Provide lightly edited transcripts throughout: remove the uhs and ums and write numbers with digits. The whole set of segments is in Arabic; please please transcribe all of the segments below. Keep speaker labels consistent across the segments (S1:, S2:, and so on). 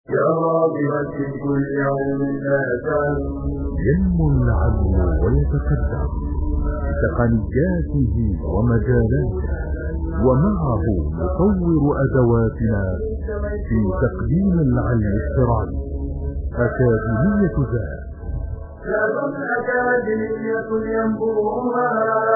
S1: يا راغبا في كل علم لا
S2: ينمو العلم ويتقدم بتقنياته ومجالاته، ومعه نطور أدواتنا في تقديم العلم الشرعي. أكاديمية ذات
S1: أكاديمية ينبوها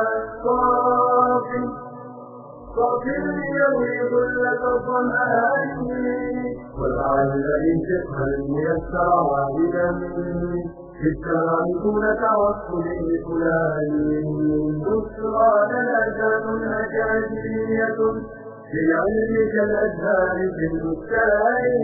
S1: صافي ليروي ظلة الظمآن والعلم الفقه الميسر واحدا في السماء دون توصل لفلان. بشرى لنا ذات أكاديمية للعلم كالأزهار في البستان.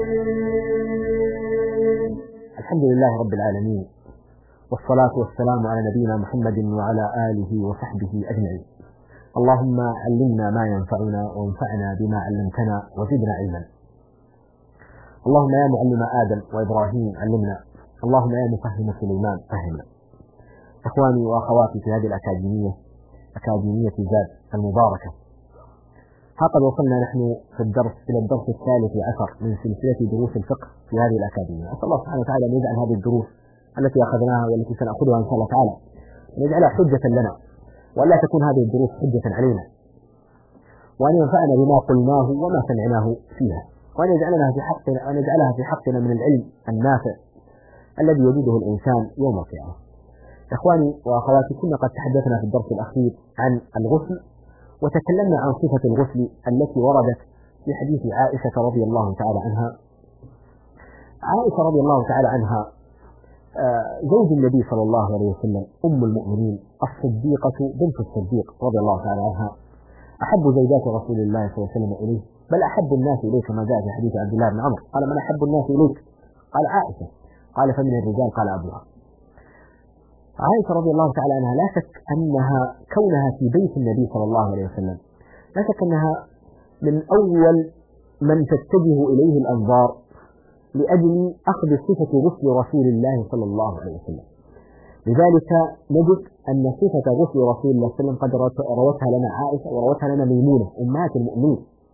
S3: الحمد لله رب العالمين، والصلاة والسلام على نبينا محمد وعلى آله وصحبه أجمعين. اللهم علمنا ما ينفعنا وانفعنا بما علمتنا وزدنا علما. اللهم يا معلم آدم وإبراهيم علمنا، اللهم يا مفهم سليمان فهمنا. إخواني وأخواتي في هذه الأكاديمية، أكاديمية ذات المباركة، قد وصلنا نحن إلى الدرس الثالث عشر من سلسلة دروس الفقه في هذه الأكاديمية. أسأل الله سبحانه وتعالى أن يجعل هذه الدروس التي أخذناها والتي سنأخذها إن شاء الله تعالى أن يجعلها حجة لنا، ولا تكون هذه الدروس حجة علينا، وأن ينفعنا بما قلناه وما سمعناه فيها، وأن يجعلها في حقنا من العلم النافع الذي يجده الإنسان يوم القيامة. إخواني وأخواتي، كنا قد تحدثنا في الدرس الأخير عن الغسل، وتكلمنا عن صفة الغسل التي وردت في حديث عائشة رضي الله تعالى عنها. عائشة رضي الله تعالى عنها زوج النبي صلى الله عليه وسلم، أم المؤمنين الصديقة بنت الصديق رضي الله تعالى عنها، أحب زوجات رسول الله صلى الله عليه وسلم إليه، بل أحب الناس إليه كما جاء في حديث عبد الله بن عمر قال: من أحب الناس إليك؟ قال: عائشة. قال: فمن الرجال؟ قال: أبوها. عائشة رضي الله تعالى عنها لا شك أنها كونها في بيت النبي صلى الله عليه وسلم، لا شك أنها من أول من تتجه إليه الأنظار لأجل أخذ صفة غسل رسول الله صلى الله عليه وسلم. لذلك نجد أن صفة غسل رسول الله صلى الله عليه وسلم قد روتها لنا عائشة وروتها لنا ميمونة أمهات المؤمنين.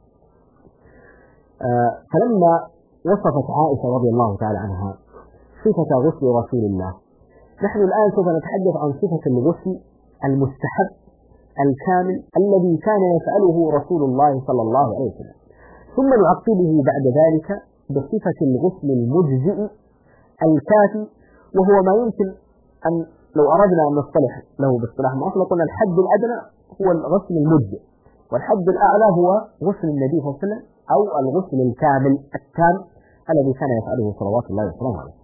S3: فلما وصفت عائشة رضي الله تعالى عنها صفة غسل رسول الله، نحن الآن سوف نتحدث عن صفة الغسل المستحب الكامل الذي كان يفعله رسول الله صلى الله عليه وسلم، ثم نعقبه بعد ذلك بصفة الغسل المجزئ الكافي، وهو ما يمكن أن لو أردنا أن نصطلح له باصطلاح مؤخر قلنا الحد الأدنى هو الغسل المجزئ، والحد الأعلى هو غسل النبي صلى الله عليه وسلم أو الغسل الكامل التام الذي كان يفعله صلوات الله وسلامه عليه.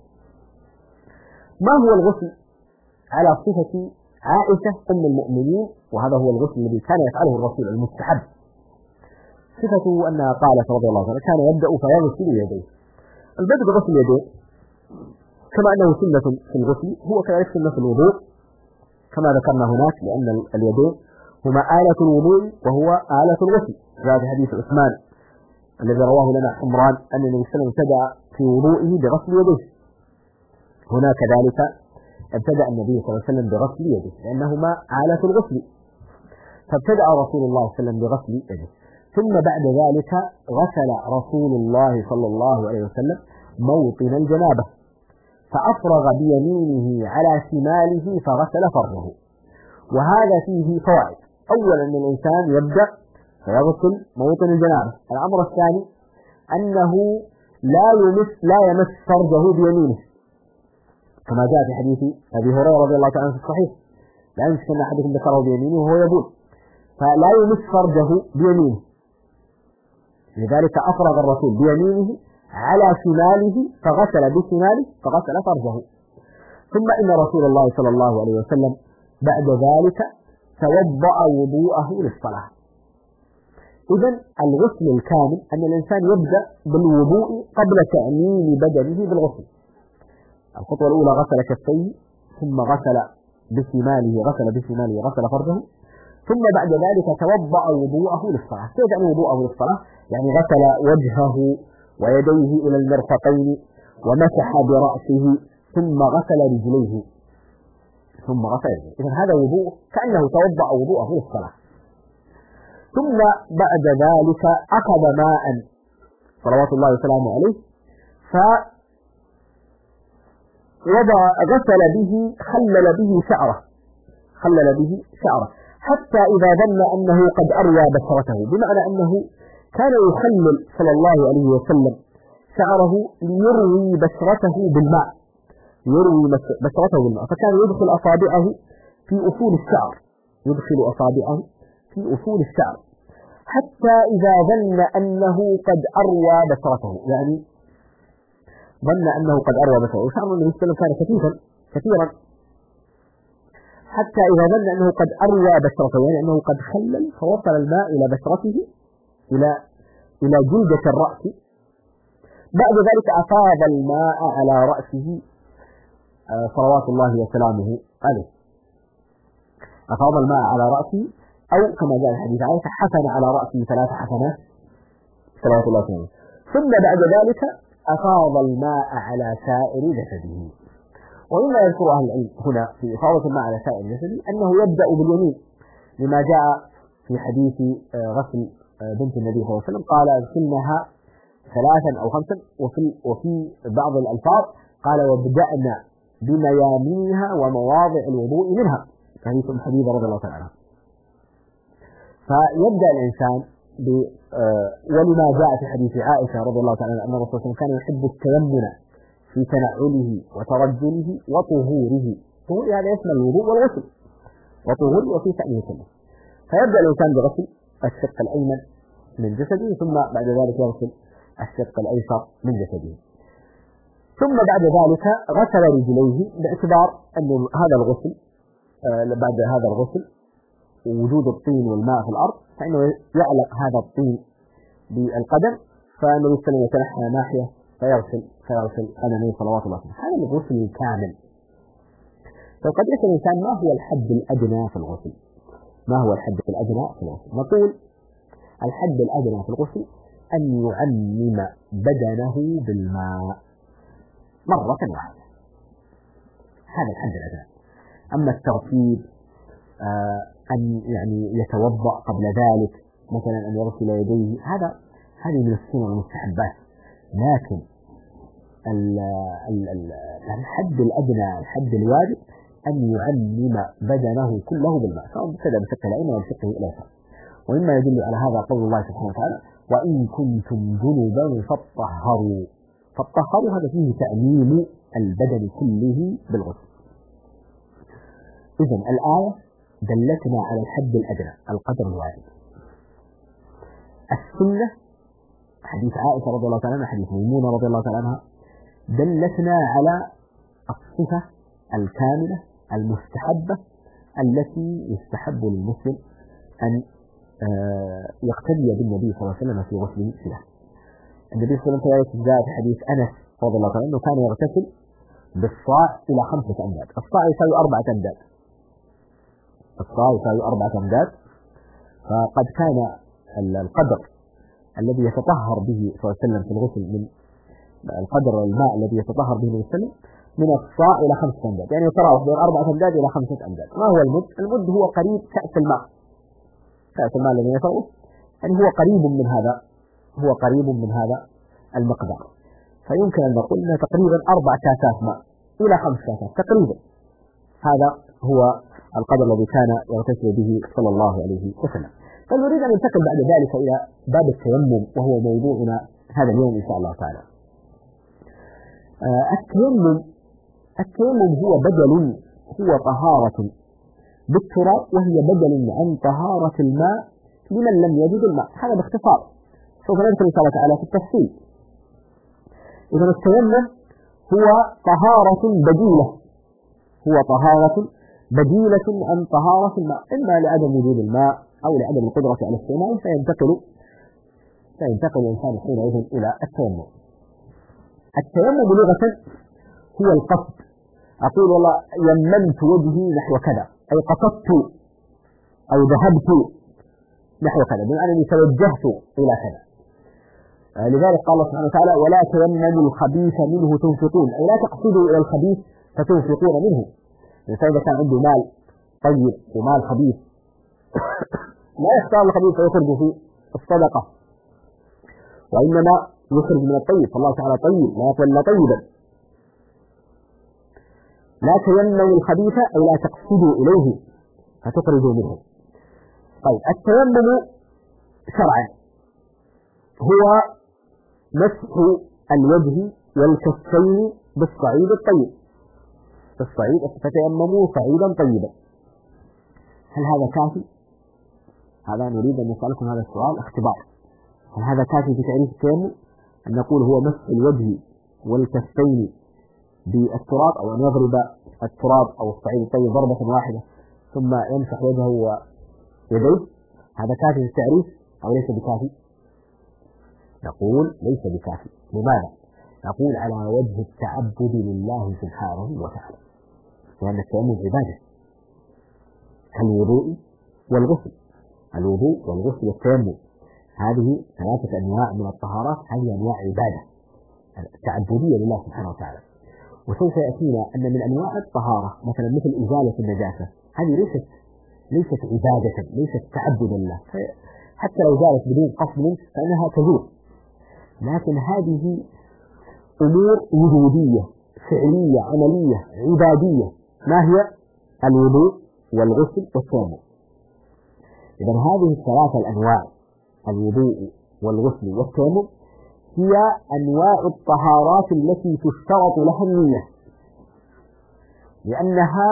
S3: ما هو الغسل على صفة عائشة أم المؤمنين؟ وهذا هو الغسل الذي كان يفعله الرسول المستحب. صفته أنها قالت رضي الله عنها: كان يبدأ فيغسل يديه. البدء بغسل اليدين كما أنه سنة في الغسل هو كذلك سنة في الوضوء كما ذكرنا هناك، لأن اليدين هما آلة الوضوء وهو آلة الغسل. هذا حديث عثمان الذي رواه لنا حمران أن النبي صلى الله عليه وسلم ابتدأ في وضوئه بغسل يديه. هنا كذلك ابتدأ النبي صلى الله عليه وسلم بغسل يده لأنهما آلة الغسل، فابتدأ رسول الله صلى الله عليه وسلم بغسل يده، ثم بعد ذلك غسل رسول الله صلى الله عليه وسلم موطن الجنابة، فأفرغ بيمينه على شماله فغسل فرجه. وهذا فيه فوائد: أولا أن الإنسان يبدأ فيغسل موطن الجنابة. الأمر الثاني أنه لا يمس فرجه بيمينه كما جاء في حديث أبي هريرة رضي الله تعالى عنه في الصحيح: لا يمسك أحدكم ذكره بيمينه وهو يبول، فلا يمس فرجه بيمينه. لذلك أفرغ الرسول بيمينه على شماله فغسل بشماله فغسل فرجه. ثم إن رسول الله صلى الله عليه وسلم بعد ذلك توضأ وضوءه للصلاة. إذن الغسل الكامل أن الإنسان يبدأ بالوضوء قبل تأمين بدنه بالغسل. الخطوة الأولى غسل كفيه، ثم غسل بشماله غسل فرجه، ثم بعد ذلك توضأ وضوءه للصلاة. كيف يعني وضوءه للصلاة؟ يعني غسل وجهه ويديه إلى المرفقين ومسح برأسه ثم غسل رجليه ثم غسل يديه. إذن هذا وضوء كأنه توضأ وضوءه للصلاة. ثم بعد ذلك أخذ ماء صلوات الله وسلامه عليه غسل به خلل به شعره حتى إذا ظن أنه قد أروى بشرته، بمعنى أنه كان يخلل صلى الله عليه وسلم شعره ليروي بشرته بالماء، فكان يدخل أصابعه في أصول الشعر حتى إذا ظن أنه قد أروى بشرته، يعني ظن أنه قد أروى بشرته، وشعر النبي صلى الله عليه وسلم كان كثيرا حتى إذا ظن أنه قد أروى بشرته، يعني أنه قد خلل فوصل الماء إلى بشرته إلى جلدة الرأس. بعد ذلك أفاض الماء على رأسه صلوات الله وسلامه عليه، أفاض الماء على رأسه، أو كما جاء الحديث عائشة حفن على رأسه 3 حفنات صلوات الله وسلامه، ثم بعد ذلك أفاض الماء على سائر جسده. ومما يذكر أهل العلم هنا في إفاضة الماء على سائر جسده أنه يبدأ باليمين، لما جاء في حديث غسل بنت النبي صلى الله عليه وسلم قال اغسلنها 3 أو 5، وفي بعض الألفاظ قال وابدأنا بميامينها ومواضع الوضوء منها، حديث أم حبيبة رضي الله تعالى عنها. فيبدأ الإنسان ولما جاء في حديث عائشة رضي الله تعالى عنها أن الرسول صلى الله عليه وسلم كان يحب التيمم في تنعله وترجله وطهوره، طهور هذا يشمل الوضوء والغسل، وطهوره وفي شأنه كله. فيبدأ الإنسان بغسل الشق الأيمن من جسده، ثم بعد ذلك يغسل الشق الأيسر من جسده، ثم بعد ذلك غسل رجليه، باعتبار أن هذا الغسل بعد هذا الغسل وجود الطين والماء في الأرض فإنه يعلق هذا الطين بالقدم، فالنبي صلى الله عليه وسلم يتنحى ناحية فيغسل قدميه صلوات الله عليه. هذا الغسل الكامل. فقد يسأل الإنسان ما هو الحد الأدنى في الغسل؟ نقول الحد الأدنى في الغسل أن يعمم بدنه بالماء مرة واحدة، هذا الحد الأدنى. أما الترتيب أن يعني يتوضأ قبل ذلك، مثلا أن يغسل يديه، هذه من السنن والمستحبات، لكن الحد الأدنى الحد الواجب أن يعمم بدنه كله بالماء، سواء ابتدأ بشق الأيمن أو بشقه الأيسر. ومما يدل على هذا قول الله سبحانه وتعالى وإن كنتم جنبا فاطهروا، هذا فيه تأميم البدن كله بالغسل. إذن الآية دلتنا على الحد الأدنى القدر الواجب. السنة حديث عائشة رضي الله تعالى عنها، حديث ميمونة رضي الله تعالى عنها، دلتنا على الصفة الكاملة المستحبة التي يستحب للمسلم أن يقتدي بالنبي صلى الله عليه وسلم في غسله فيها. النبي صلى الله عليه وسلم جاء في حديث أنس رضي الله تعالى عنه كان يغتسل بالصاع إلى 5 أمداد، الصاع يساوي 4 أمداد، فقد كان القدر الذي يتطهر به صلى الله عليه وسلم في الغسل من القدر الماء الذي يتطهر به النبي صلى الله عليه وسلم من الصاع إلى 5 أمداد، يعني يتراوح بين 4 أمداد إلى 5 أمداد. ما هو المد؟ المد هو قريب كأس الماء الذي يشربه، يعني هو قريب من هذا المقدار. فيمكن أن نقول أنه تقريبا 4 كاسات ماء إلى 5 كاسات تقريبا، هذا هو القدر الذي كان يغتسل به صلى الله عليه وسلم. فنريد أن ننتقل بعد ذلك إلى باب التيمم، وهو موضوعنا هذا اليوم إن شاء الله تعالى. التيمم هو طهارة بالتراب، وهي بدل عن طهارة الماء لمن لم يجد الماء. هذا باختصار، سوف نذكر إن شاء الله تعالى في التفصيل. إذن التيمم هو طهارة بديلة عن طهارة الماء، إما لعدم وجود الماء أو لعدم القدرة على الاستعمال، فينتقل الإنسان حينئذ إلى التيمم. التيمم لغة هو القصد. أقول والله يممت وجهي نحو كذا، أي قصدت أو ذهبت نحو كذا، بمعنى أني توجهت إلى كذا. لذلك قال الله سبحانه وتعالى ولا تيمموا الخبيث منه تنفقون، أي لا تقصدوا إلى الخبيث فتنفقون منه. الإنسان إذا كان عنده مال طيب ومال خبيث لا يختار الخبيث فيخرج في الصدقة، وإنما يخرج من الطيب، فالله تعالى طيب لا يقبل إلا طيبا. لا تيمموا الخبيث أي لا تقصدوا إليه فتخرجوا منه. طيب التيمم شرعا هو مسح الوجه والكفين بالصعيد الطيب، بالصعيد، فتيمموا صعيدا طيبا. هل هذا كافي؟ هذا نريد أن نسألكم هذا السؤال اختبار. هل هذا كافي في تعريف التيمم؟ أن نقول هو مسح الوجه والكفين بالتراب، أو أن يضرب التراب أو الصعيد الطيب ضربة واحدة ثم يمسح وجهه ويديه، هذا كافي في التعريف أو ليس بكافي؟ نقول ليس بكافي. لماذا؟ نقول على وجه التعبد لله سبحانه وتعالى، لأن التيمم عبادة كالوضوء والغسل. الوضوء والغسل والتيمم هذه ثلاثة أنواع من الطهارات، هذه أنواع عبادة تعبدية لله سبحانه وتعالى. وسوف يأتينا أن من أنواع الطهارة مثلا مثل إزالة النجاسة، هذه ليست عبادة، ليست تعبدا لله، حتى لو زالت بدون قصد فإنها تزول، لكن هذه أمور وجودية فعلية عملية عبادية. ما هي؟ الوضوء والغسل والتيمم. إذن هذه الثلاثة الأنواع، الوضوء والغسل والتيمم، هي أنواع الطهارات التي تشترط لها النية، لأنها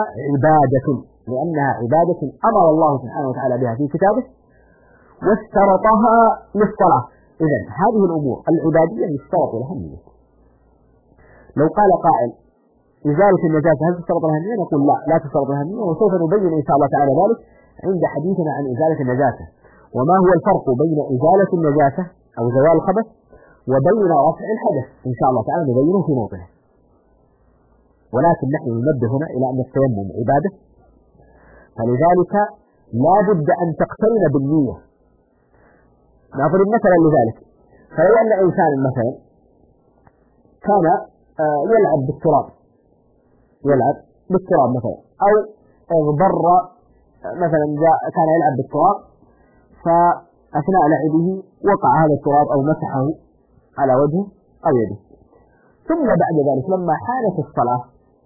S3: عبادة أمر الله سبحانه وتعالى بها في كتابه واشترطها للصلاة. إذن هذه الأمور العبادية يشترط لها النية. لو قال قائل إزالة النجاسة هل تشترط لها النية؟ نقول لا تشترط لها النية، وسوف نبين إن شاء الله تعالى ذلك عند حديثنا عن إزالة النجاسة، وما هو الفرق بين إزالة النجاسة أو زوال الخبث وبين رفع الحدث إن شاء الله تعالى نبينه في موضعه. ولكن نحن ننبه هنا إلى أن التيمم عبادة، فلذلك لا بد أن تقترن بالنية. نضرب مثلا لذلك، فلو أن إنسان مثلا كان يلعب بالتراب مثلا، أو اغبر مثلا كان يلعب بالتراب فأثناء لعبه وقع هذا التراب أو مسحه على وجهه أو يده، ثم بعد ذلك لما حانت الصلاة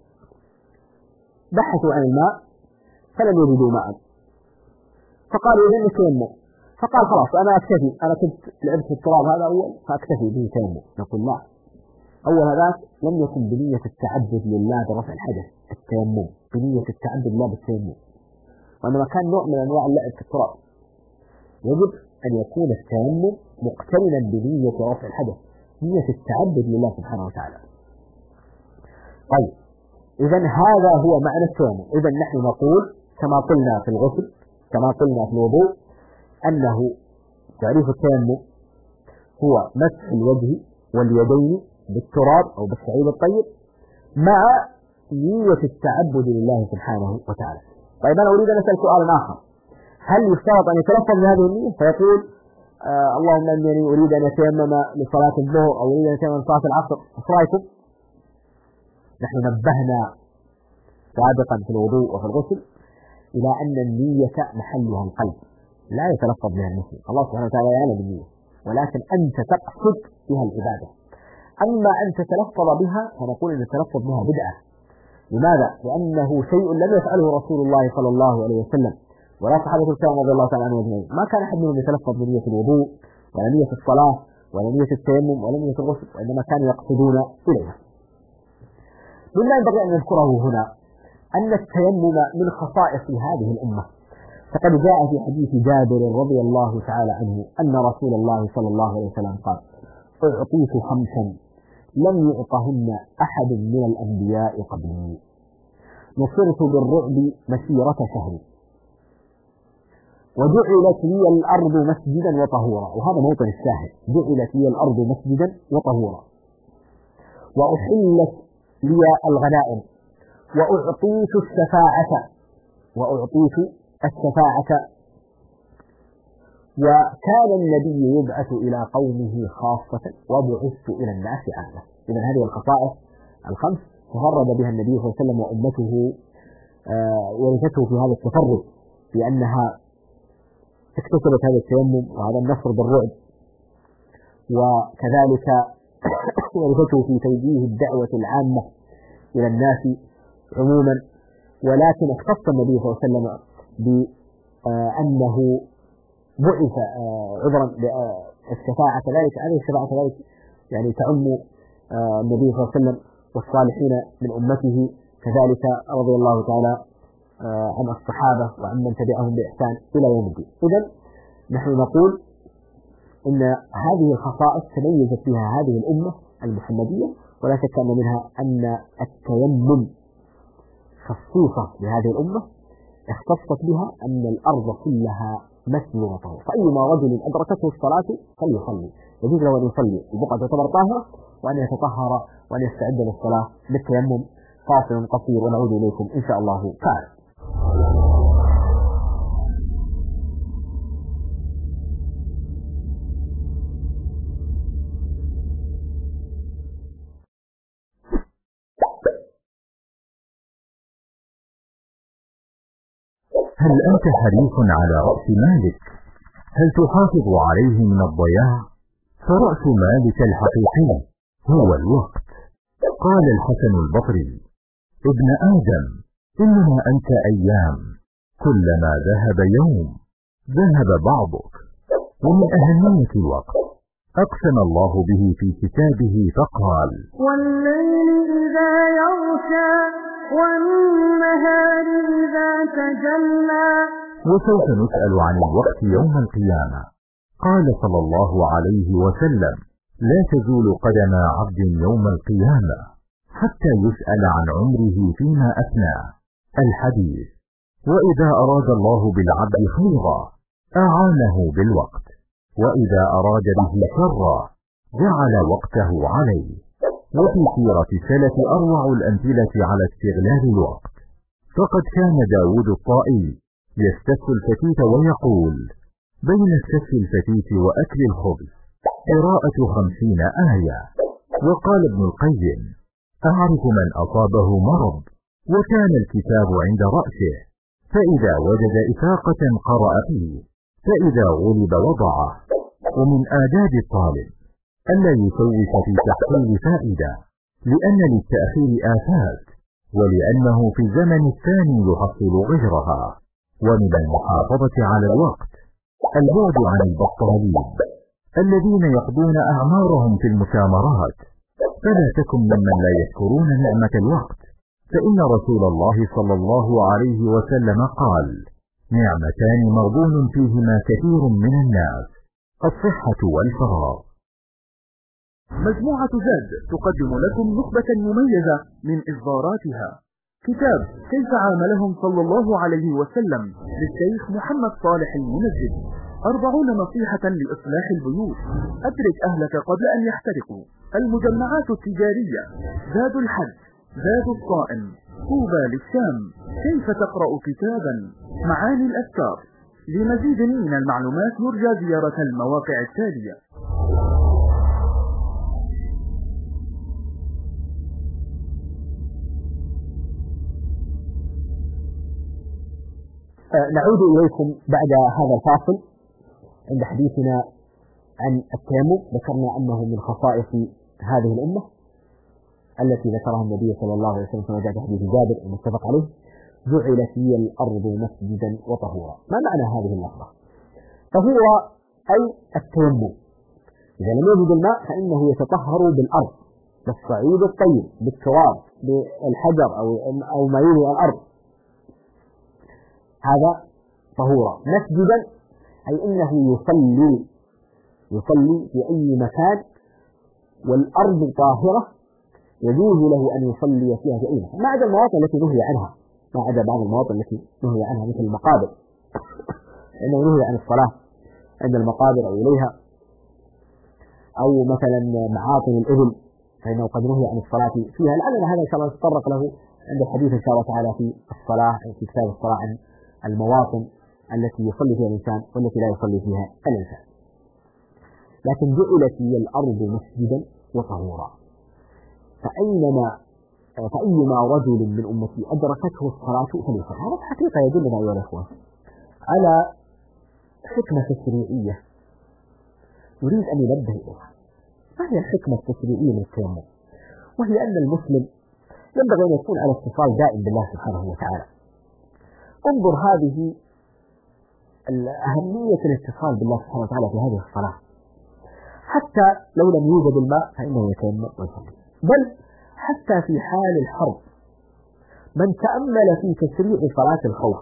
S3: بحثوا عن الماء فلم يجدوا ماء، فقالوا إذن التيمم، فقال خلاص أنا أكتفي، أنا كنت لعبت في التراب هذا أول فأكتفي به تيمم. نقول لا، أول هذاك لم يكن بنية التعبد لله برفع الحدث التيمم، بنية التعبد لله بالتيمم، وإنما كان نوع من أنواع اللعب في التراب. يجب أن يكون التيمم مقترنا بنية رفع الحدث، نية التعبد لله سبحانه وتعالى. طيب إذن هذا هو معنى التيمم. إذن نحن نقول كما قلنا في الغسل كما قلنا في الوضوء أنه تعريف التيمم هو مسح الوجه واليدين بالتراب أو بالصعيد الطيب مع نية التعبد لله سبحانه وتعالى. طيب أنا أريد أن أسأل سؤالا آخر، هل يشترط أن يتلفظ بهذه النية فيقول اللهم إنني أريد أن أتيمم لصلاة الظهر أو أريد أن أتيمم لصلاة العصر، إيش رأيكم؟ نحن نبهنا سابقا في الوضوء وفي الغسل إلى أن النية محلها القلب، لا يتلفظ بها المسلم، الله سبحانه وتعالى يعلم النية، ولكن أنت تقصد بها العبادة. أما أن تتلفظ بها فنقول أن التلفظ بها بدعة. لماذا؟ لأنه شيء لم يفعله رسول الله صلى الله عليه وسلم ولا صحابة الكرام رضي الله تعالى عنهم أجمعين. ما كان أحد منهم يتلفظ بنية الوضوء ولا نية الصلاة ولا نية التيمم ولا نية الغسل، وإنما كانوا يقصدون إليها. مما ينبغي أن نذكره هنا أن التيمم من خصائص هذه الأمة، فقد جاء في حديث جابر رضي الله تعالى عنه أن رسول الله صلى الله عليه وسلم قال: أعطيت خمسا لم يعطهن أحد من الأنبياء قبلي، نصرت بالرعب مسيرة شهر، وجعلت لي الأرض مسجدا وطهورا. وهذا موطن الشاهد، جعلت لي الأرض مسجدا وطهورا، وأحلت لي الغنائم، وأعطيت الشفاعة، وكان النبي يبعث إلى قومه خاصة وبعثت إلى الناس عامة. إذن هذه الخصائص الخمس تفرد بها النبي صلى الله عليه وسلم وأمته ورثته في هذا التفرد، بأنها اكتسبت هذا التيمم وهذا النصر بالرعب وكذلك وظيفته في توجيه الدعوة العامة إلى الناس عموما. ولكن اختص النبي صلى الله عليه وسلم بأنه بعث عذرا الشفاعة كذلك، هذه الشفاعة كذلك يعني تعم النبي صلى الله عليه وسلم والصالحين من أمته كذلك رضي الله تعالى عن الصحابة وعن من تبعهم بإحسان إلى يوم الدين. إذن نحن نقول إن هذه الخصائص تميزت فيها هذه الأمة المحمدية، ولا شك أن منها أن التيمم خصيصة لهذه الأمة اختصت بها أن الأرض كلها مسجد وطهور، فأيما رجل أدركته الصلاة فليصلي، يجوز له أن يصلي البقعة تعتبر طاهرة وأن يتطهر وأن يستعد للصلاة بالتيمم. فاصل قصير ونعود إليكم إن شاء الله تعالى.
S2: هل أنت حريص على رأس مالك؟ هل تحافظ عليه من الضياع؟ فرأس مالك الحقيقي هو الوقت. قال الحسن البصري: ابن آدم، إنما أنت أيام، كلما ذهب يوم ذهب بعضك. ومن أهمية الوقت أقسم الله به في كتابه فقال:
S1: والليل إذا يغشى والنهار إذا تجلى.
S2: وسوف نسأل عن الوقت يوم القيامة. قال صلى الله عليه وسلم: لا تزول قدم عبد يوم القيامة حتى يسأل عن عمره فيما أفناه. الحديث. وإذا أراد الله بالعبد خيرا أعانه بالوقت، وإذا أراد به شرا جعل وقته عليه. وفي سيرة السلف أروع الأمثلة على استغلال الوقت، فقد كان داود الطائي يستف الفتيت ويقول: بين استف الفتيت وأكل الخبز قراءة 50 آية. وقال ابن القيم: أعرف من أصابه مرض وكان الكتاب عند رأسه، فإذا وجد إفاقة قرأ فيه، فإذا غلب وضعه. ومن آداب الطالب ألا يسوف في تحصيل فائدة، لأن للتأخير آفات، ولأنه في الزمن الثاني يحصل غيرها. ومن المحافظة على الوقت البعد عن البطالين الذين يقضون أعمارهم في المسامرات. فلا تكن ممن لا يشكرون نعمة الوقت، فإن رسول الله صلى الله عليه وسلم قال: نعمتان مغبون فيهما كثير من الناس، الصحة والفراغ.
S4: مجموعة زاد تقدم لكم نخبة مميزة من إصداراتها: كتاب كيف عاملهم صلى الله عليه وسلم للشيخ محمد صالح المنجد، 40 نصيحة لإصلاح البيوت، أدرك أهلك قبل أن يحترقوا، المجمعات التجارية، زاد الحج، زاد الصائم، طوبى للشام، كيف تقرأ كتابا، معاني الأذكار. لمزيد من المعلومات يرجى زيارة المواقع التالية.
S3: نعود إليكم بعد هذا الفاصل عند حديثنا عن التيمم. ذكرنا أنه من خصائص هذه الأمة التي ذكرها النبي صلى الله عليه وسلم كما جاء في حديث جابر المتفق عليه: جعلت لي الأرض مسجدا وطهورا. ما معنى هذه اللفظة؟ طهور أي التيمم، إذا لم يوجد الماء فإنه يتطهر بالأرض، بالصعيد الطيب، بالتراب، بالحجر أو ما يلي الأرض، هذا طهورا. مسجدا أي إنه يصلي في أي مكان والأرض طاهرة يجوز له أن يصلي فيها في أي مكان، ما عدا المواطن التي نهي عنها، ما عدا بعض المواطن التي نهي عنها مثل المقابر، إنه نهي عن الصلاة عند المقابر أو إليها، أو مثلا معاطن الإبل فإنه قد نهي عن الصلاة فيها. لعلنا هذا إن شاء الله نتطرق له عند الحديث إن شاء الله تعالى في الصلاة في كتاب الصلاة عن المواطن التي يصلي فيها الإنسان والتي لا يصلي فيها الإنسان. لكن جعلت لي الأرض مسجدا وطهورا، فأيما رجل من أمتي أدركته الصلاة فليصلي. هذا حقيقة يدلنا أيها الأخوة على حكمة تشريعية نريد أن ننبه إليها. ما هي الحكمة التشريعية للتيمم؟ وهي أن المسلم ينبغي أن يكون على اتصال دائم بالله سبحانه وتعالى. انظر هذه أهمية الاتصال بالله سبحانه وتعالى في هذه الصلاة، حتى لو لم يوجد الماء فإنه يتيمم ويصلي، بل حتى في حال الحرب من تأمل في تشريع صلاة الخوف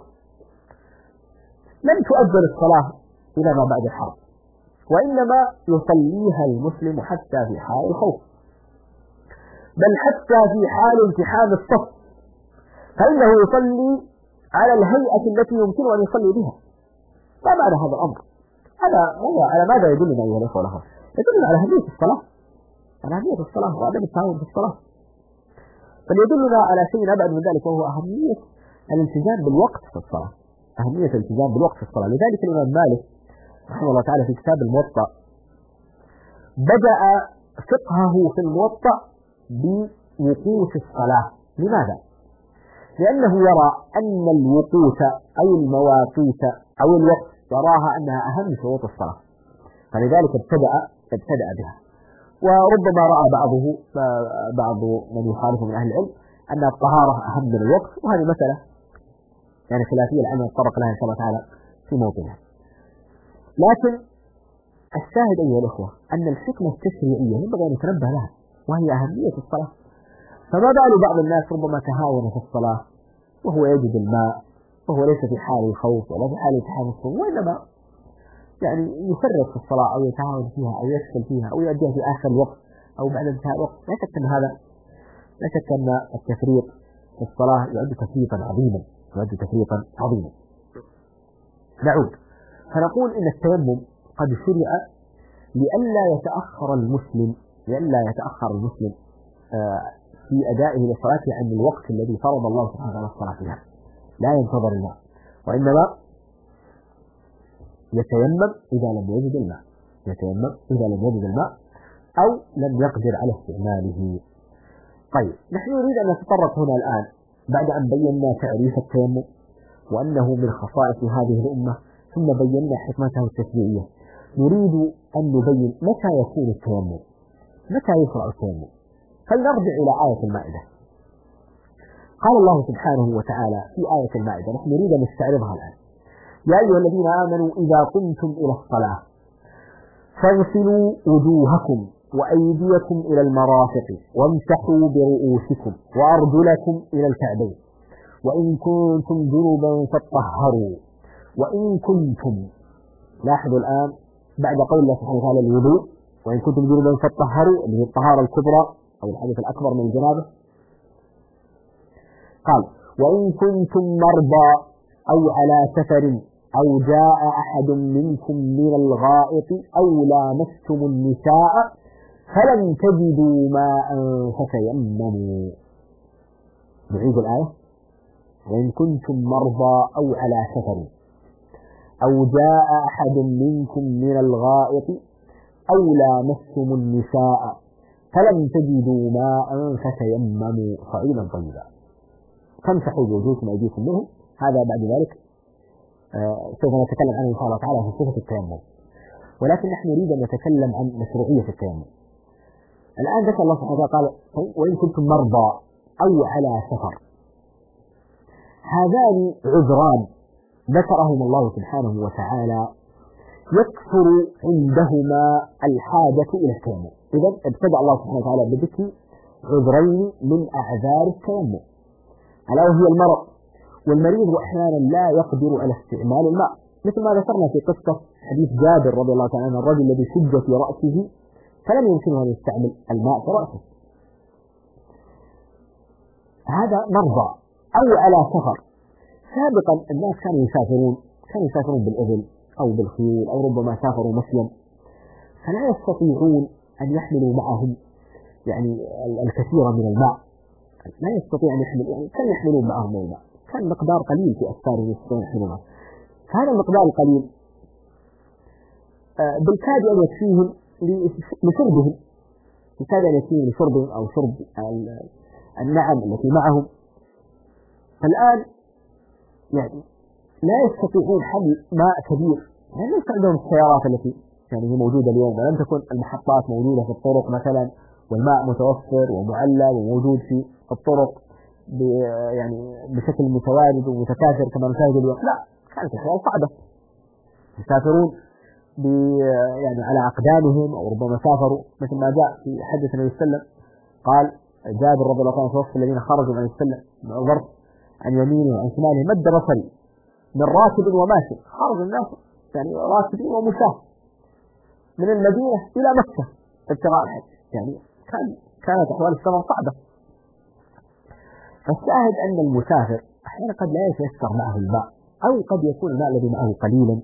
S3: لم تؤذن الصلاة إلى ما بعد الحرب، وإنما يصليها المسلم حتى في حال الخوف، بل حتى في حال امتحان الصف فإنه يصلي على الهيئة التي يمكن أن يصلي بها. ما معنى هذا الأمر؟ هذا على ماذا يدلنا أيها الأخوة والأخوات؟ يدلنا على أهمية الصلاة، على أهمية الصلاة وعدم التهاون في الصلاة، بل يدلنا على شيء أبعد من ذلك، وهو أهمية الالتزام بالوقت في الصلاة، أهمية الالتزام بالوقت في الصلاة. لذلك الإمام مالك رحمه الله تعالى في كتاب الموطأ بدأ فقهه في الموطأ بوقوت الصلاة. لماذا؟ لأنه يرى أن الوقوت أو المواقيت أو الوقت يراها أنها أهم شروط الصلاة، فلذلك ابتدأ بها. وربما رأى بعض من يخالفه من أهل العلم أن الطهارة أهم من الوقت، وهذه مسألة يعني خلافية العلم يتطرق لها إن شاء الله تعالى في موضوعها. لكن الشاهد أيها الأخوة أن الحكمة التشريعية ينبغي أن نتنبه لها، وهي أهمية الصلاة. فما بال بعض الناس ربما تهاون في الصلاة وهو يجد الماء وهو ليس في حال الخوف ولا في حال امتحان الصوم، وإنما يعني يفرط في الصلاة أو يتهاون فيها أو يشكل فيها أو يؤديها في آخر الوقت أو بعد انتهاء الوقت. لا شك أن التفريط في الصلاة يعد تفريطا عظيما. نعود فنقول إن التيمم قد شرع لئلا يتأخر المسلم في أدائه لصلاته عن الوقت الذي فرض الله سبحانه وتعالى الصلاة فيها، لا ينتظر الماء، وإنما يتيمم إذا لم يجد الماء أو لم يقدر على استعماله. طيب، نحن نريد أن نتطرق هنا الآن بعد أن بينا تعريف التيمم وأنه من خصائص هذه الأمة ثم بينا حكمته التشريعية، نريد أن نبين متى يكون التيمم، متى يشرع التيمم. فلنرجع إلى آية المائدة. قال الله سبحانه وتعالى في آية المائدة، نحن نريد أن نستعرضها الآن: يا أيها الذين آمنوا إذا قمتم إلى الصلاة فاغسلوا وجوهكم وأيديكم إلى المرافق وامسحوا برؤوسكم وأرجلكم إلى الكعبين وإن كنتم جنبا فاطهروا وإن كنتم، لاحظوا الآن بعد قول الله سبحانه وتعالى الوضوء وإن كنتم جنبا فاطهروا اللي هي الطهارة الكبرى أو الحدث الأكبر من الجنابة، قال وإن كنتم مرضى أو على سفر أو جاء أحد منكم من الغائط أو لامستم النساء فلم تجدوا ماء فتيمموا. نعيد الآية: وإن كنتم مرضى أو على سفر أو جاء أحد منكم من الغائط أو لامستم النساء فلم تجدوا ماء فتيمموا صعيدا طيبا فامسحوا بوجوهكم وأيديكم منه. هذا بعد ذلك سوف نتكلم عنه إن شاء الله تعالى في صفة التيمم، ولكن نحن نريد أن نتكلم عن مشروعية التيمم. الآن ذكر الله سبحانه وتعالى قال وإن كنتم مرضى أو على سفر، هذان عذران ذكرهم الله سبحانه وتعالى يكثر عندهما الحاجة إلى التيمم. إذا ابتدأ الله سبحانه وتعالى بذكر عذرين من أعذار التيمم، ألا وهي المرض، والمريض أحيانا لا يقدر على استعمال الماء، مثل ما ذكرنا في قصة حديث جابر رضي الله تعالى عنه الرجل الذي شج في رأسه فلم يمكنه أن يستعمل الماء في رأسه. هذا مرضى أو على سفر. سابقا الناس كانوا يسافرون بالإبل أو بالخيل أو ربما سافروا مشيا، فلا يستطيعون أن يحملوا معهم يعني الكثير من الماء، لا يستطيع أن يحمل، يعني كان يحملون معهم من الماء، كان مقدار قليل في أسفارهم يستطيعون يحملونه. فهذا المقدار القليل بالكاد أن يكفيهم لشربهم، بالكاد أن يكفيهم لشربهم أو شرب النعم التي معهم. فالآن يعني لا يستطيعون حمل ماء كبير، لأن ليس عندهم السيارات التي يعني هي موجودة اليوم ولم تكن المحطات موجودة في الطرق مثلا والماء متوفر ومعلى وموجود في الطرق يعني بشكل متوالد ومتكاثر كما نشاهد اليوم، لا، كانت الحياة صعبة، يسافرون يعني على أقدامهم أو ربما سافروا مثل ما جاء في حديث النبي صلى الله عليه وسلم، قال جابر رضي الله عنه توفى الذين خرجوا عن السلم من الظرف عن يمينه وعن شماله مد بصري من راكب وماشي، خرج الناس يعني راكبين ومشاة من المدينة إلى مكة ابتغاء الحج، يعني كانت أحوال السفر صعبة. فالشاهد أن المسافر أحيانا قد لا يتيسر معه الماء أو قد يكون الماء الذي معه قليلا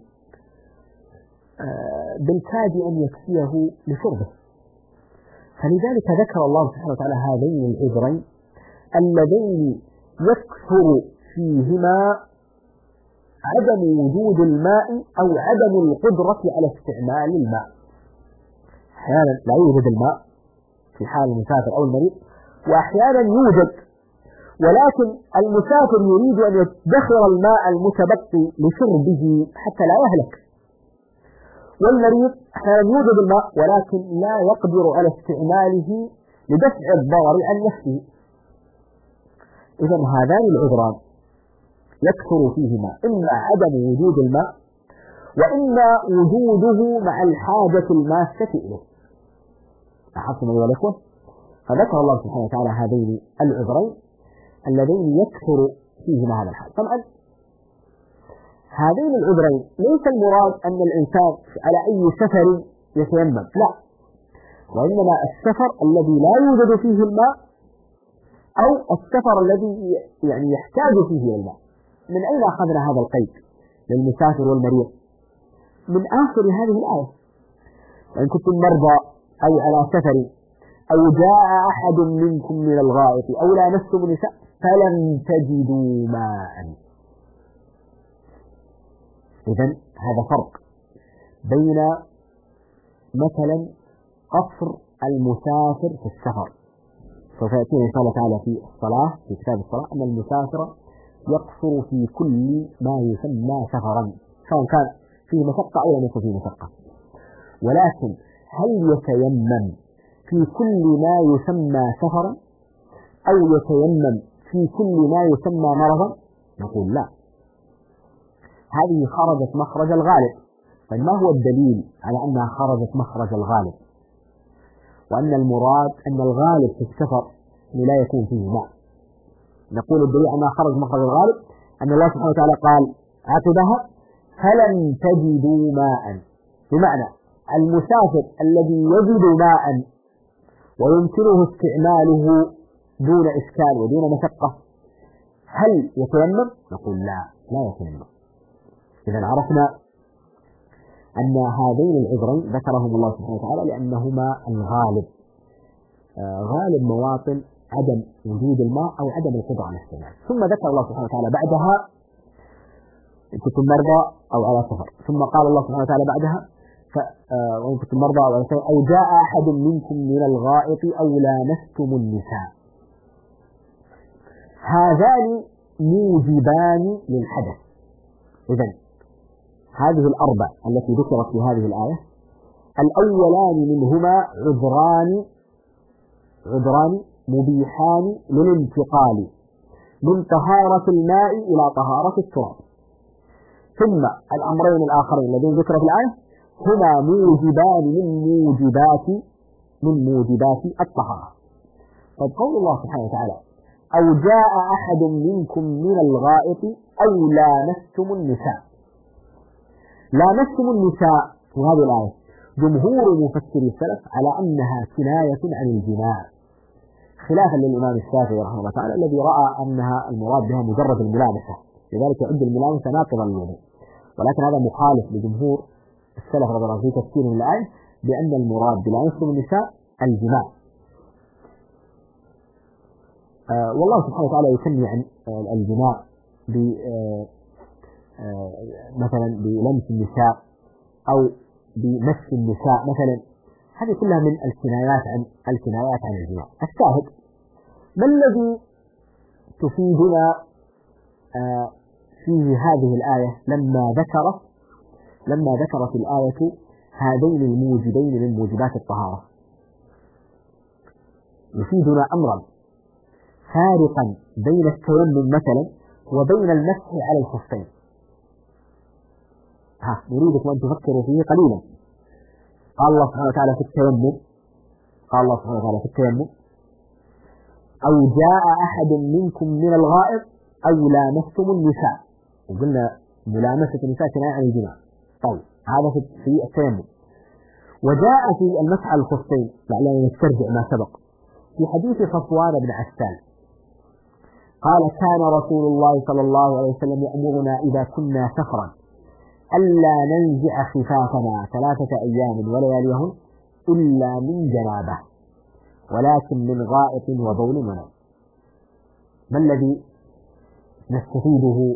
S3: بالكاد أن يكفيه لشربه، فلذلك ذكر الله سبحانه وتعالى هذين العذرين اللذين يكثر فيهما عدم وجود الماء أو عدم القدرة على استعمال الماء. أحيانا لا يوجد الماء في حال المسافر أو المريض، وأحيانا يوجد ولكن المسافر يريد أن يدخر الماء المتبقي لشربه حتى لا يهلك، والمريض أحيانا يوجد الماء ولكن لا يقدر على استعماله لدفع الضرر عن نفسه. إذا هذان العذران يكثر فيهما إما عدم وجود الماء وإما وجوده مع الحاجة الماسة إليه. لاحظتم أيها الأخوة؟ فذكر الله سبحانه وتعالى هذين العذرين اللذين يكثر فيهما هذا الحال. طبعا هذين العذرين ليس المراد أن الإنسان على أي سفر يتيمم، لا، وإنما السفر الذي لا يوجد فيه الماء أو السفر الذي يعني يحتاج فيه الماء. من أين أخذنا هذا القيد للمسافر والمريض؟ من آخر هذه الآية: إن كنتم مرضى أو على سفر أو جاء أحد منكم من الغائط أو لامستم النساء فلم تجدوا ماء. إذن هذا فرق بين مثلا قصر المسافر في السفر، سوف يأتينا إن شاء الله تعالى في الصلاة في كتاب الصلاة أن المسافر يقصر في كل ما يسمى سفرا سواء كان فيه مشقة أو لم يكن فيه مشقة، ولكن هل يتيمم في كل ما يسمى سفرا أو يتيمم في كل ما يسمى مرضا؟ نقول لا، هذه خرجت مخرج الغالب. فما هو الدليل على أنها خرجت مخرج الغالب وأن المراد أن الغالب في السفر لا يكون فيه ماء؟ نقول الدليل أنها خرج مخرج الغالب أن الله سبحانه وتعالى قال عقبها فلن تجدوا ماء، بمعنى المسافر الذي يجد ماء ويمكنه استعماله دون إشكال ودون مشقة هل يتيمم؟ نقول لا يتيمم. إذا عرفنا أن هذين العذرين ذكرهم الله سبحانه وتعالى لأنهما الغالب، غالب مواطن عدم وجود الماء أو عدم القدرة على الاستعمال. ثم ذكر الله سبحانه وتعالى بعدها إن كنتم مرضى أو على سفر، ثم قال الله سبحانه وتعالى بعدها وإن كنتم مرضى أو على سفر أو جاء أحد منكم من الغائط أو لامستم النساء. هذان موجبان للحدث. إذن هذه الأربع التي ذكرت في هذه الآية الأولان منهما عذران مبيحان للانتقال من طهارة الماء إلى طهارة التراب، ثم الأمرين الآخرين الذين ذكر في الآية هما موجبان من موجبات الطهارة. طيب قول الله سبحانه وتعالى أو جاء أحد منكم من الغائط أو لامستم النساء، لامستم النساء في هذه الآية جمهور مفسري السلف على أنها كناية عن الجماع، خلافا للإمام الشافعي رحمه الله تعالى الذي رأى أنها المراد بها مجرد الملامسة، لذلك يعد الملامسة ناقضا للوضوء، ولكن هذا مخالف لجمهور السلف رضي الله عنهم في تفسيرهم الآية بأن المراد بلامستم النساء الجماع. والله سبحانه وتعالى يسمي عن الجماع مثلا بلمس النساء أو بمس النساء مثلا، هذه كلها من الكنايات عن الجماع. الشاهد ما الذي تفيدنا في هذه الآية لما ذكرت الآية هذين الموجبين من موجبات الطهارة يفيدنا أمرا فارقا بين التيمم مثلا وبين المسح على الخفين. نريدكم أن تفكروا فيه قليلا. قال الله سبحانه وتعالى في التيمم أو جاء أحد منكم من الغائط أو لامستم النساء، وقلنا ملامسة النساء كناية عن الجماع. طيب هذا في التيمم. وجاء في المسح على الخفين، لعلنا نسترجع ما سبق في حديث صفوان بن عسال قال كان رسول الله صلى الله عليه وسلم يأمرنا إذا كنا سفرا ألا ننزع خفافنا 3 أيام ولياليهن إلا من جنابه ولكن من غائط وبول ونوم. ما الذي نستفيده؟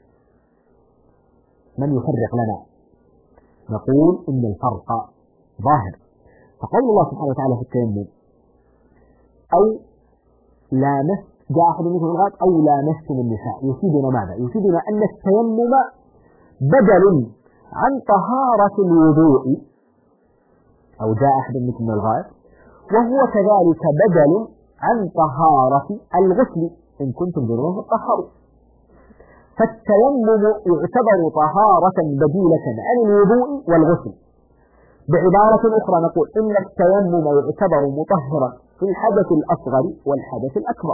S3: من يفرق لنا؟ نقول إن الفرق ظاهر. فقول الله سبحانه وتعالى في التيمم أو لامست جاء أحد منكم الغائط أو لامستم النساء، يفيدنا ماذا؟ يفيدنا أن التيمم بدل عن طهارة الوضوء أو جاء أحد منكم من الغائط، وهو كذلك بدل عن طهارة الغسل إن كنتم جنوبا فطهروا. فالتيمم يعتبر طهارة بديلة عن الوضوء والغسل. بعبارة أخرى نقول إن التيمم يعتبر مطهرا في الحدث الأصغر والحدث الأكبر.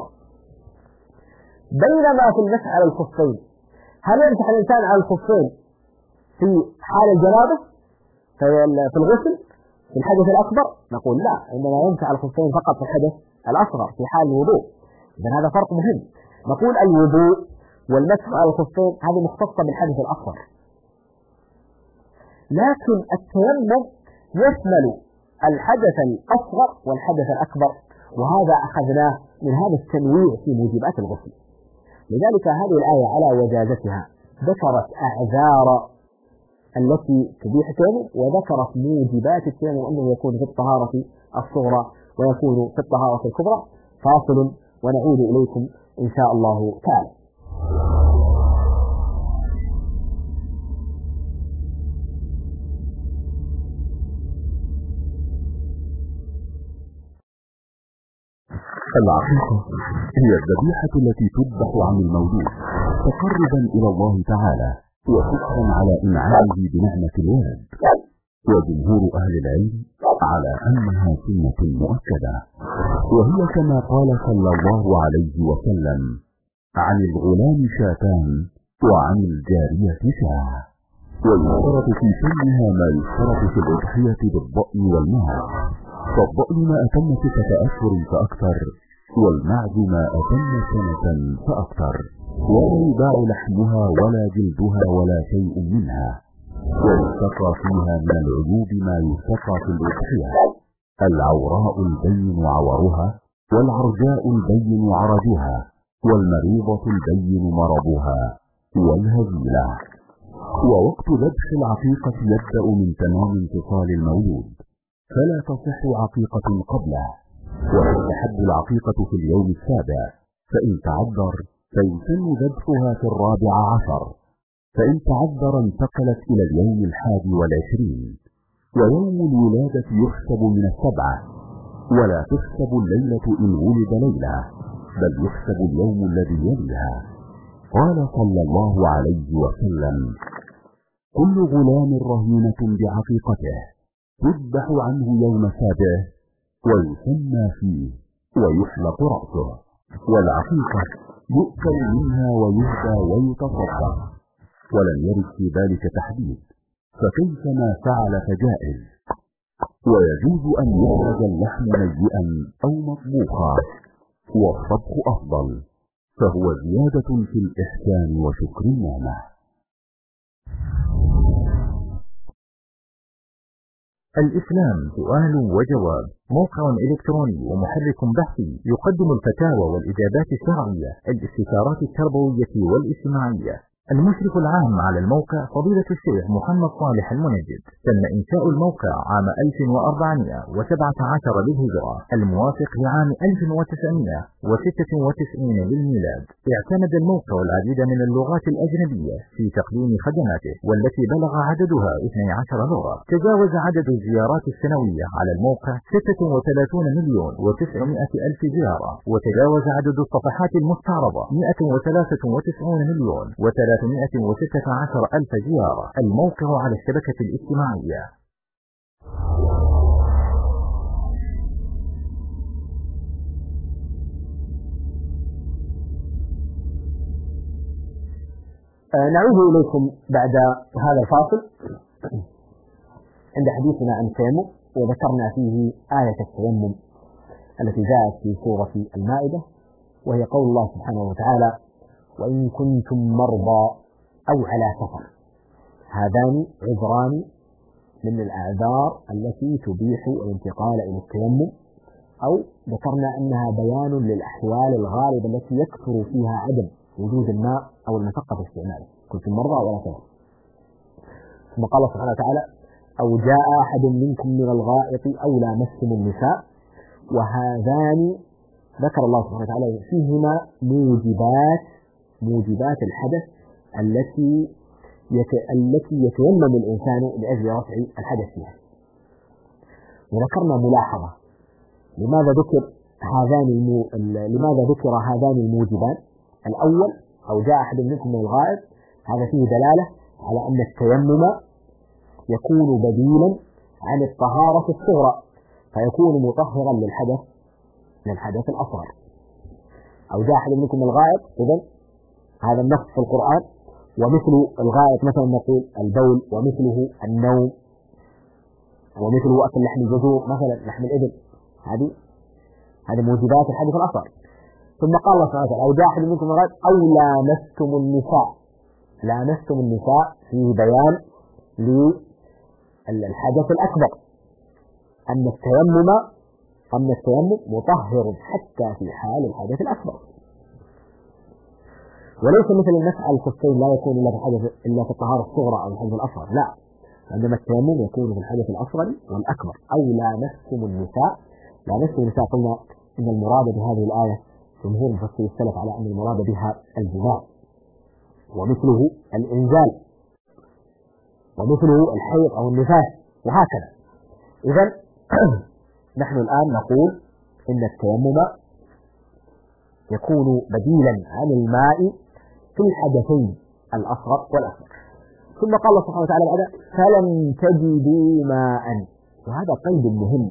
S3: بينما في المسح على الخفين، هل يمسح الإنسان على الخفين في حال الجنابة في الغسل في الحدث الأكبر؟ نقول لا، إنما يمسح على الخفين فقط في الحدث الأصغر في حال الوضوء. إذن هذا فرق مهم. نقول الوضوء والمسح على الخفين هذه مختصة بالحدث الأصغر، لكن التيمم يشمل الحدث الأصغر والحدث الأكبر، وهذا أخذناه من هذا التنويع في موجبات الغسل. لذلك هذه الآية على وجازتها ذكرت أعذار التي تبيح التيمم، وذكرت موجبات التيمم أنه يكون في الطهارة الصغرى ويكون في الطهارة الكبرى. فاصل ونعود إليكم إن شاء الله تعالى.
S2: العقيقة هي الذبيحة التي تذبح عن المولود تقربا إلى الله تعالى وشكرا على إنعامه بنعمة الولد. وجمهور أهل العلم على أنها سنة مؤكدة، وهي كما قال صلى الله عليه وسلم: عن الغلام شاتان وعن الجارية شاة. ويشترط في سنها ما يشترط في الأضحية بالضأن والمعز، فالضأن ما أتم 6 أشهر فأكثر، والمعز ما أتم 1 سنة فأكثر، ولا يباع لحمها ولا جلدها ولا شيء منها. ويستقى فيها من العيوب ما يستقى في الأضحية: العوراء البين عورها، والعرجاء البين عرجها، والمريضة البين مرضها، والهزيلة. ووقت ذبح العقيقة يبدأ من تمام انفصال المولود، فلا تصح عقيقة قبله. وتستحب العقيقة في اليوم 7، فإن تعذر فيسن ذبحها في 14، فإن تعذر انتقلت إلى اليوم 21. ويوم الولادة يحسب من 7، ولا تحسب الليلة إن ولد ليلة، بل يحسب اليوم الذي يليها. قال صلى الله عليه وسلم: كل غلام رهينة بعقيقته، تذبح عنه يوم 7 ويسمى فيه ويحلق رأسه. والعقيقة يؤكل منها ويهدى ويتصدق، ولم يرد في ذلك تحديد، فكيف ما فعل فجائز. ويجوز أن يخرج اللحم نيئا أو مطبوخا، والطبخ أفضل، فهو زيادة في الإحسان وشكر النعمة.
S5: الإسلام سؤال وجواب، موقع إلكتروني ومحرك بحثي يقدم الفتاوى والإجابات الشرعية، الاستشارات التربوية والاجتماعية. المشرف العام على الموقع فضيلة الشيخ محمد صالح المنجد. تم إنشاء الموقع عام 1417 للهجرة الموافق لعام 1996 للميلاد. اعتمد الموقع العديد من اللغات الأجنبية في تقديم خدماته، والتي بلغ عددها 12 لغة. تجاوز عدد الزيارات السنوية على الموقع 36,900,000 زيارة، وتجاوز عدد الصفحات المستعرضة 193,316,000 زيارة. الموقع على الشبكة الاجتماعية.
S3: نعود إليكم بعد هذا الفاصل عند حديثنا عن التيمم، وذكرنا فيه آية التيمم التي جاءت في سورة المائدة، وهي قول الله سبحانه وتعالى: وإن كنتم مرضى أو على سفر. هذان عذران من الأعذار التي تبيح الانتقال إلى التيمم، أو ذكرنا أنها بيان للأحوال الغالبة التي يكثر فيها عدم وجود الماء أو المشقة في استعماله. كنتم مرضى أو على سفر. ثم قال سبحانه وتعالى: أو جاء أحد منكم من الغائط أو لامستم النساء. وهذان ذكر الله سبحانه وتعالى فيهما موجبات الحدث التي يتيمم الإنسان لأجل رفع الحدث فيها. وذكرنا ملاحظة لماذا ذكر هذان الموجبان. الأول: أو جاء أحد منكم من الغائط، هذا فيه دلالة على أن التيمم يكون بديلا عن الطهارة الصغرى، فيكون مطهرا للحدث الأصغر. أو جاء أحد منكم من الغائط، إذن هذا النص في القرآن. ومثل الغائط مثلا نقول البول، ومثله النوم، ومثله أكل لحم الجزور مثلا، لحم الإبل. هذه موجبات الحدث الأصغر. ثم قال الله سبحانه وتعالى: أو جاء أحد منكم من الغائط أو لامستم النساء. لامستم النساء فيه بيان للحدث الأكبر، أن التيمم مطهر حتى في حال الحدث الأكبر، وليس مثل المسح الخفين لا يكون إلا في الطهارة الصغرى أو الحدث الأصغر. لا، عندما التيمم يكون في الحدث الأصغر والأكبر. أو لامستم النساء. لامستم النساء قلنا إن المراد بهذه الآية جمهور مفسري السلف على أن المراد بها الجماع، ومثله الإنزال، ومثله الحيض أو النفاس، وهكذا. إذن نحن الآن نقول إن التيمم يكون بديلا عن الماء في الحدثين الأصغر والأكبر. ثم قال الله سبحانه وتعالى بعد: فلم تجدوا ماء. وهذا قيد مهم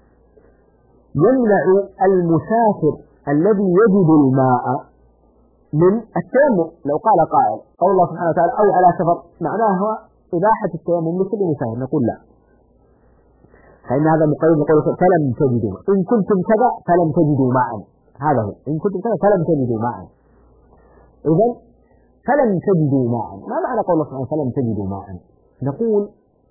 S3: يمنع المسافر الذي يجد الماء من التيمم. لو قال قائل: قول الله سبحانه وتعالى أو على سفر معناها إباحة التيمم مثل المسافر، نقول لا، فإن هذا مقيد بقول فلم تجدوا. إن كنتم كذا فلم تجدوا ماء. هذا هو، إن كنتم كذا فلم تجدوا ماء. إذن فلم تجدوا ماء، ما معنى قول الله سبحانه فلم تجدوا ماء؟ نقول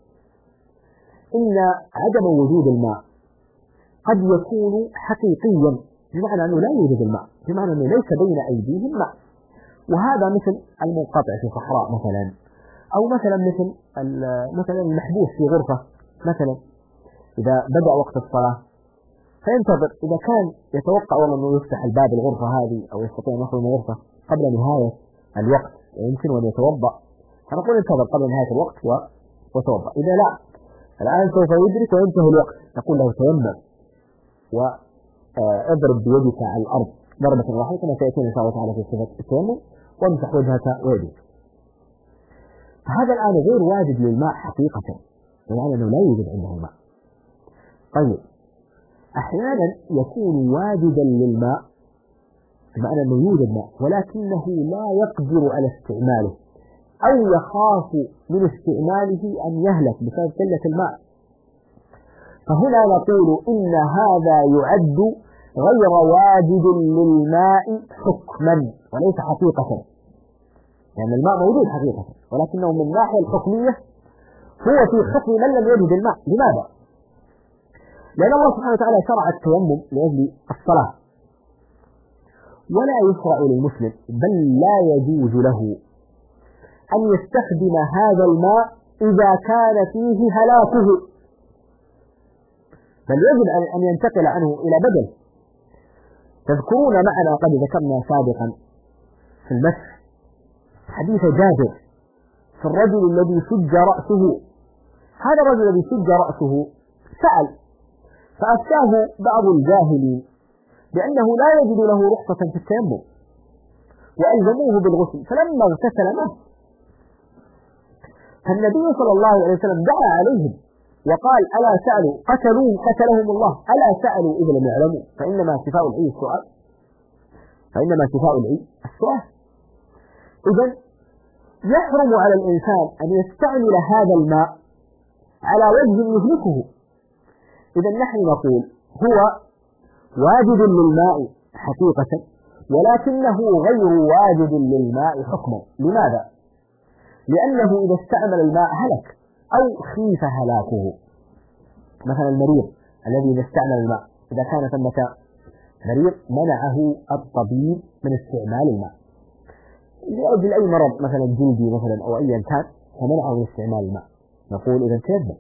S3: إن عدم وجود الماء قد يكون حقيقيا، بمعنى أنه لا يوجد الماء، بمعنى أنه ليس بين أيديهم ماء. وهذا مثل المنقطع في صحراء مثلا، أو مثلا المحبوس في غرفة مثلا، إذا بدأ وقت الصلاة فينتظر، إذا كان يتوقع والله أنه يفتح الباب الغرفة هذه أو يستطيع أن يخرج من الغرفة قبل نهاية الوقت ويمكن أن يتوضأ، فنقول انتظر قبل نهاية الوقت وتوضأ. إذا لا، الآن سوف يدرك وينتهي الوقت، نقول له تيمم واضرب بيدك على الأرض ضربة واحدة كما سيأتي إن شاء الله تعالى في صفة التيمم، وامسح وجهك ويدك. هذا الآن غير واجد للماء حقيقة، يعني أنه لا يوجد عنده ماء. طيب، أحيانا يكون واجدا للماء بمعنى أنه يوجد ماء ولكنه لا يقدر على استعماله، أو يخاف من استعماله أن يهلك بسبب قلة الماء. فهنا نقول إن هذا يعد غير واجد للماء حكما وليس حقيقة، يعني الماء موجود حقيقة ولكنه من الناحية الحكمية هو في حكم من لم يجد الماء. لماذا؟ لأن الله سبحانه وتعالى شرع التيمم لأجل الصلاة، ولا يشرع للمسلم بل لا يجوز له أن يستخدم هذا الماء إذا كان فيه هلاكه، بل يجب أن ينتقل عنه إلى بدل. تذكرون معنا قد ذكرنا سابقا في المسح حديث جابر في الرجل الذي شج رأسه. هذا الرجل الذي شج رأسه سأل فأفتاه بعض الجاهلين بأنه لا يجد له رخصة في التيمم وألزموه بالغسل، فلما اغتسل مات. فالنبي صلى الله عليه وسلم دعا عليهم وقال ألا سألوا قتلوه قتلهم الله، ألا سألوا إذا لم يعلموا، فإنما شفاء العي السؤال، فإنما شفاء العي السؤال. إذن يحرم على الإنسان أن يستعمل هذا الماء على وجه يهلكه. إذن نحن نقول هو واجد للماء حقيقة، ولكنه غير واجد للماء حكما. لماذا؟ لأنه إذا استعمل الماء هلك أو خيف هلاكه. مثلا المريض الذي إذا استعمل الماء، إذا كان ثمة مريض منعه الطبيب من استعمال الماء لأجل أي مرض مثلا جلدي مثلا أو أيا كان، فمنعه من استعمال الماء، نقول إذا تيمم.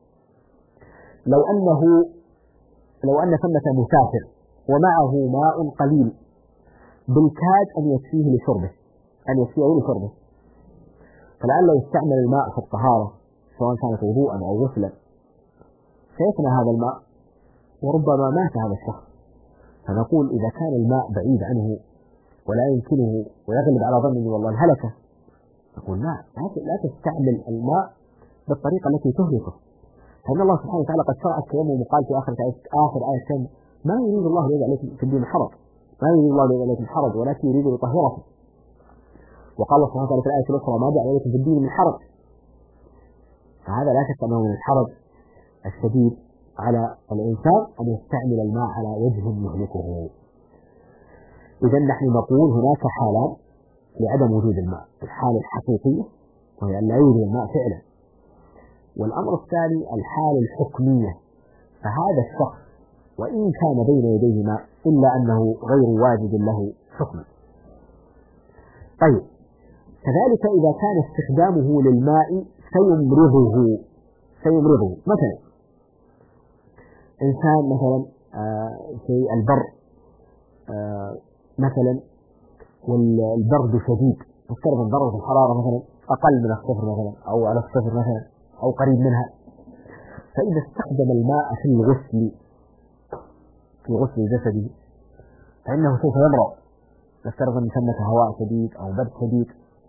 S3: لو أن ثمة مسافر ومعه ماء قليل بالكاد أن يكفيه لشربه، فلعله يستعمل الماء في الطهارة سواء كانت وضوءا أو غسلا، فيفنى هذا الماء وربما مات هذا الشخص. فنقول إذا كان الماء بعيد عنه ولا يمكنه ويغلب على ظنه والله الهلكة، نقول لا تستعمل الماء بالطريقة التي تهلكه، فإن الله سبحانه وتعالى قد شرع التيمم وقال في آخر آية ما يريد الله ليجعل عليكم في الدين حرج، ما يريد الله ليجعل عليكم حرج ولكن يريد ليطهركم. وقال الله سبحانه وتعالى في الآية الأخرى ما جعل عليكم في الدين من حرج. فهذا لا شك أنه من الحرج الشديد على الإنسان أن يستعمل الماء على وجه يهلكه. إذا نحن نقول هناك حالات لعدم وجود الماء: الحالة الحقيقية وهي أن لا يوجد الماء فعلا، والأمر الثاني الحالة الحكمية، فهذا الشخص وإن كان بين يديه ماء إلا أنه غير واجد له حكما. طيب، كذلك إذا كان استخدامه للماء سيمرضه مثلا إنسان مثلا في البر مثلا والبرد شديد، افترض أن درجة الحرارة مثلا أقل من الصفر مثلا أو على الصفر مثلا أو قريب منها، فإذا استخدم الماء في غسل جسده فإنه سوف يمرض. نفترض أن ثمة هواء شديد أو برد شديد،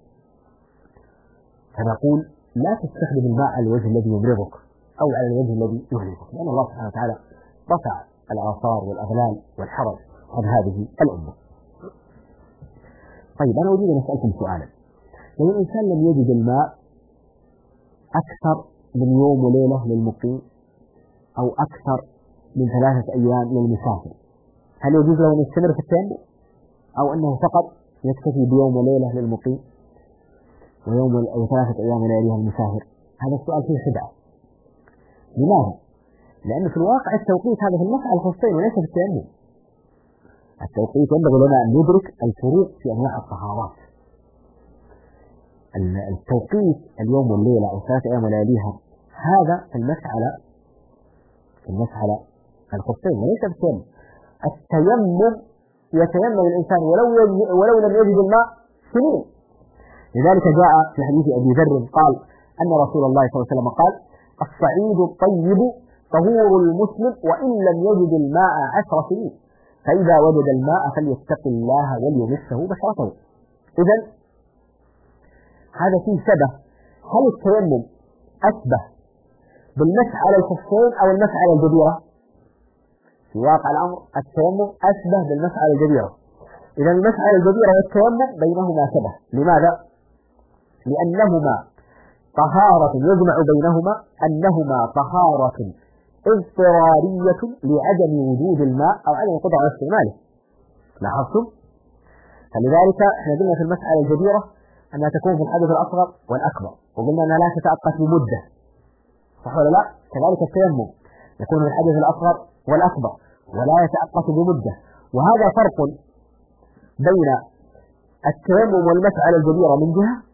S3: فنقول لا تستخدم الماء على الوجه الذي يمرضك أو على الوجه الذي يهلكك، لأن الله سبحانه وتعالى رفع الآثار والأغلال والحرج عن هذه الأمة. طيب، أنا أريد أن أسألكم سؤالا: لو الإنسان لم يجد الماء أكثر من يوم وليلة للمقيم أو أكثر من 3 أيام للمسافر، هل يجوز له أن يستمر في التيمم أو أنه فقط يكتفي بيوم وليلة للمقيم ويوم أو 3 أيام لياليها المسافر؟ هذا السؤال فيه خدعة. لماذا؟ لأن في الواقع التوقيت هذا في المسح الخفين وليس في التيمم. التوقيت ينبغي لنا أن ندرك الفروق في أنواع الطهارات. التوقيت اليوم والليلة أو 3 أيام ولياليها هذا في المسح على الخفين وليس في التيمم. التيمم يتيمم الإنسان ولو لم يجد الماء سنين. لذلك جاء في حديث أبي ذر قال أن رسول الله صلى الله عليه وسلم قال: الصعيد الطيب طهور المسلم وإن لم يجد الماء 10 سنين، فإذا وجد الماء فليتق الله وليمسه بشرته. إذن هذا فيه شبه. هل التيمم أشبه بالمسح على الخفين أو المسح على الجبيرة؟ في واقع الأمر التيمم أشبه بالمسح على الجبيرة. إذا المسح على الجبيرة والتيمم بينهما شبه. لماذا؟ لأنهما طهارة يجمع بينهما أنهما طهارة اضطرارية لعدم وجود الماء أو عدم القدرة على استعماله. لاحظتم؟ فلذلك احنا قلنا في المسح على الجبيرة أنها تكون في الحدث الأصغر والأكبر، وقلنا أنها لا تتأقت بمدة، صح ولا لا؟ كذلك التيمم يكون في الحدث الأصغر والأكبر ولا يتأقت بمدة. وهذا فرق بين التيمم والمسح على الجبيرة من جهة،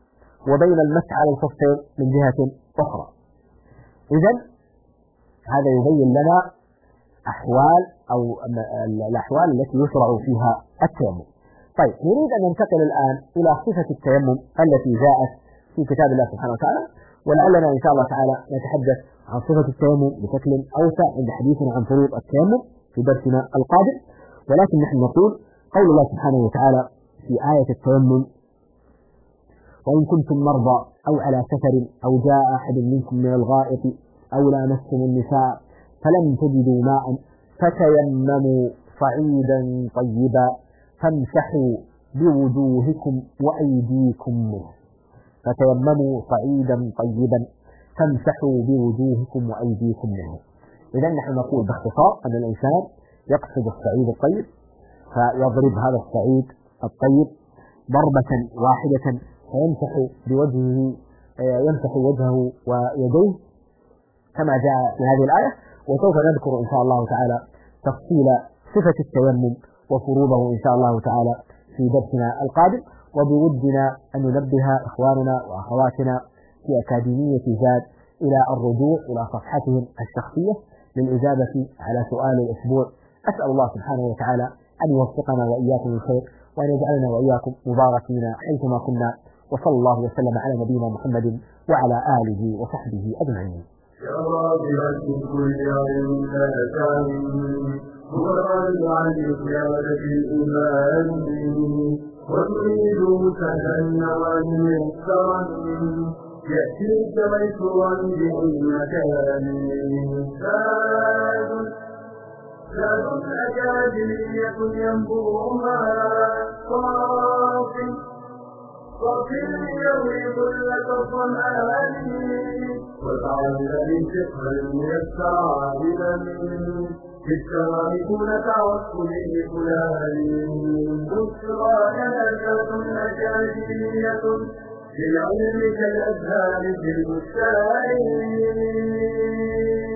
S3: وبين المسح على الخفين من جهة أخرى. إذا هذا يبين لنا أحوال أو الأحوال التي يشرع فيها التيمم. طيب نريد أن ننتقل الآن إلى صفة التيمم التي جاءت في كتاب الله سبحانه وتعالى، ولعلنا إن شاء الله تعالى نتحدث عن صفة التيمم بشكل أوسع عند حديثنا عن فروض التيمم في درسنا القادم. ولكن نحن نقول قول الله سبحانه وتعالى في آية التيمم: وإن كنتم مرضى أو على سفر أو جاء أحد منكم من الغائط أو لامستم النساء فلم تجدوا ماء فتيمموا صعيدا طيبا فامسحوا بوجوهكم وأيديكم منه. فتيمموا صعيدا طيبا فامسحوا بوجوهكم وأيديكم منه. إذا نحن نقول باختصار أن الإنسان يقصد الصعيد الطيب فيضرب هذا الصعيد الطيب ضربة واحدة فيمسح بوجهه، يمسح وجهه ويديه كما جاء في هذه الآية. وسوف نذكر إن شاء الله تعالى تفصيل صفة التيمم وفروضه إن شاء الله تعالى في درسنا القادم. وبودنا أن ننبه إخواننا وأخواتنا في أكاديمية زاد إلى الرجوع إلى صفحتهم الشخصية للإجابة على سؤال الأسبوع. أسأل الله سبحانه وتعالى أن يوفقنا وإياكم للخير وأن يجعلنا وإياكم مباركين حيثما كنا، وصلى الله وسلم على نبينا محمد وعلى آله وصحبه أجمعين.
S6: يا راغبا في كل يوم سنتان هو الرد عن زيادة الإيمان وتريد تجنبا ميسرا يأتيك ميسورا بأي مكان. زاد أكاديمية ينبوها صافي يروي ظلة الظمآن وتعلم الفقه الميسر عابدا في الشرائع تعصبه فلان. بشرى نهجة أكاديمية للعلم كالأزهار في البستان.